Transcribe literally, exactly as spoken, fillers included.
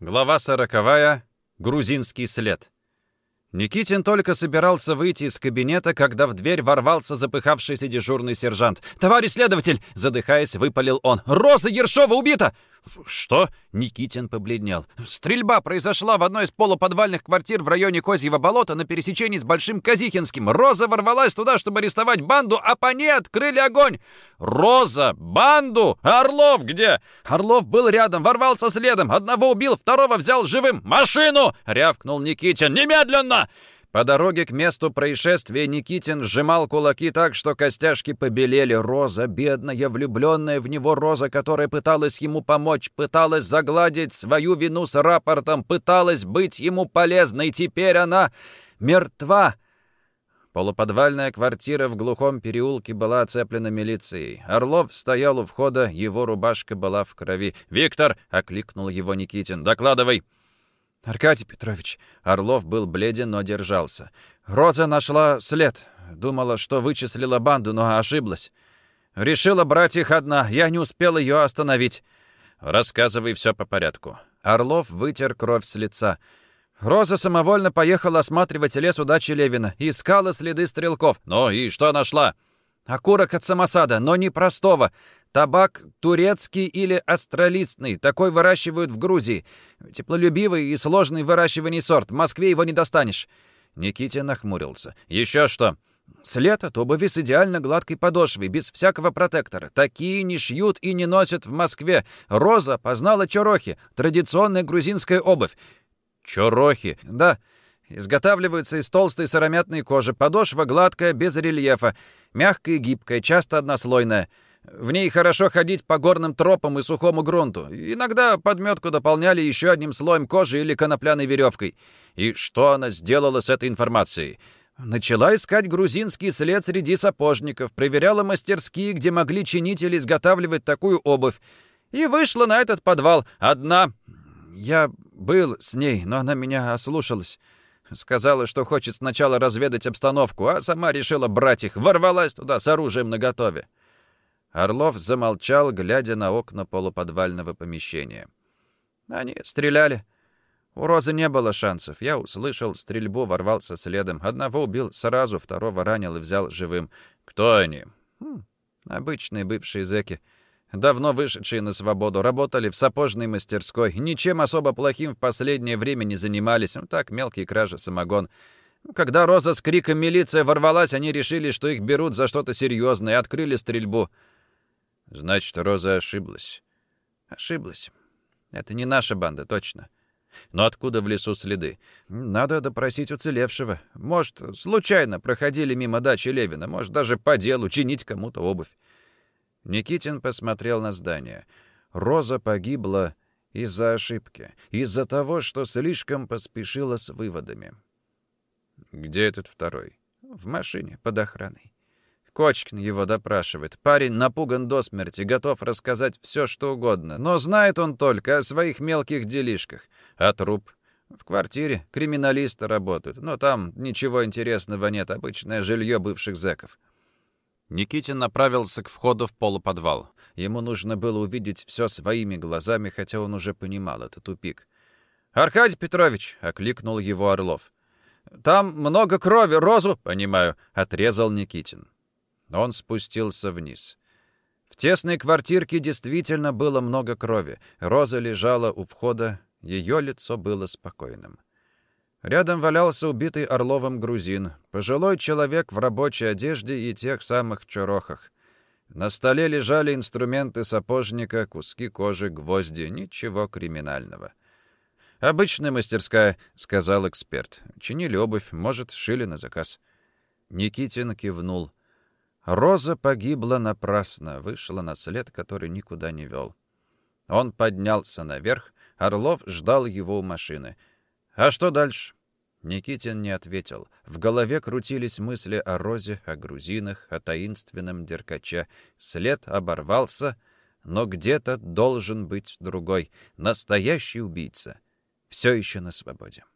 Глава сороковая. Грузинский след. Никитин только собирался выйти из кабинета, когда в дверь ворвался запыхавшийся дежурный сержант. «Товарищ следователь!» — задыхаясь, выпалил он. «Роза Ершова убита!» «Что?» — Никитин побледнел. «Стрельба произошла в одной из полуподвальных квартир в районе Козьего болота на пересечении с Большим Казихинским. Роза ворвалась туда, чтобы арестовать банду, а по ней открыли огонь!» «Роза? Банду? А Орлов где?» «Орлов был рядом, ворвался следом. Одного убил, второго взял живым. Машину!» — рявкнул Никитин. «Немедленно!» По дороге к месту происшествия Никитин сжимал кулаки так, что костяшки побелели. Роза, бедная, влюбленная в него Роза, которая пыталась ему помочь, пыталась загладить свою вину с рапортом, пыталась быть ему полезной. Теперь она мертва. Полуподвальная квартира в глухом переулке была оцеплена милицией. Орлов стоял у входа, его рубашка была в крови. «Виктор!» — окликнул его Никитин. «Докладывай!» «Аркадий Петрович», — Орлов был бледен, но держался. «Роза нашла след. Думала, что вычислила банду, но ошиблась. Решила брать их одна. Я не успел ее остановить». «Рассказывай все по порядку». Орлов вытер кровь с лица. «Роза самовольно поехала осматривать лес у дачи Левина и искала следы стрелков». «Ну и что нашла?» «Окурок от самосада, но не простого. Табак турецкий или астролистный. Такой выращивают в Грузии. Теплолюбивый и сложный в выращивании сорт. В Москве его не достанешь». Никитин нахмурился. «Еще что?» «След от обуви с идеально гладкой подошвой, без всякого протектора. Такие не шьют и не носят в Москве. Роза познала чорохи, традиционная грузинская обувь». «Чорохи?» «Да. Изготавливаются из толстой сыромятной кожи. Подошва гладкая, без рельефа. Мягкая и гибкая, часто однослойная. В ней хорошо ходить по горным тропам и сухому грунту. Иногда подметку дополняли еще одним слоем кожи или конопляной веревкой». «И что она сделала с этой информацией?» «Начала искать грузинский след среди сапожников, проверяла мастерские, где могли чинить или изготавливать такую обувь. И вышла на этот подвал. Одна. Я был с ней, но она меня ослушалась. Сказала, что хочет сначала разведать обстановку, а сама решила брать их. Ворвалась туда с оружием наготове». Орлов замолчал, глядя на окна полуподвального помещения. «Они стреляли. У Розы не было шансов. Я услышал стрельбу, ворвался следом. Одного убил сразу, второго ранил и взял живым». «Кто они?» хм, «Обычные бывшие зэки. Давно вышедшие на свободу. Работали в сапожной мастерской. Ничем особо плохим в последнее время не занимались. Ну так, мелкие кражи, самогон. Когда Роза с криком «милиция» ворвалась, они решили, что их берут за что-то серьезное, и открыли стрельбу». «Значит, Роза ошиблась». «Ошиблась. Это не наша банда, точно. Но откуда в лесу следы? Надо допросить уцелевшего. Может, случайно проходили мимо дачи Левина, может, даже по делу чинить кому-то обувь». Никитин посмотрел на здание. Роза погибла из-за ошибки, из-за того, что слишком поспешила с выводами. «Где этот второй?» «В машине, под охраной. Кочкин его допрашивает. Парень напуган до смерти, готов рассказать все, что угодно. Но знает он только о своих мелких делишках. А труп? В квартире криминалисты работают, но там ничего интересного нет, обычное жилье бывших зэков». Никитин направился к входу в полуподвал. Ему нужно было увидеть все своими глазами, хотя он уже понимал, это тупик. «Аркадий Петрович!» — окликнул его Орлов. «Там много крови, Розу...» «Понимаю», — отрезал Никитин. Он спустился вниз. В тесной квартирке действительно было много крови. Роза лежала у входа, ее лицо было спокойным. Рядом валялся убитый Орловым грузин, пожилой человек в рабочей одежде и тех самых чорохах. На столе лежали инструменты сапожника, куски кожи, гвозди, ничего криминального. «Обычная мастерская», — сказал эксперт. «Чинили обувь, может, шили на заказ». Никитин кивнул. Роза погибла напрасно, вышла на след, который никуда не вел. Он поднялся наверх, Орлов ждал его у машины. «А что дальше?» Никитин не ответил. В голове крутились мысли о Розе, о грузинах, о таинственном Деркаче. След оборвался, но где-то должен быть другой, настоящий убийца. Все еще на свободе.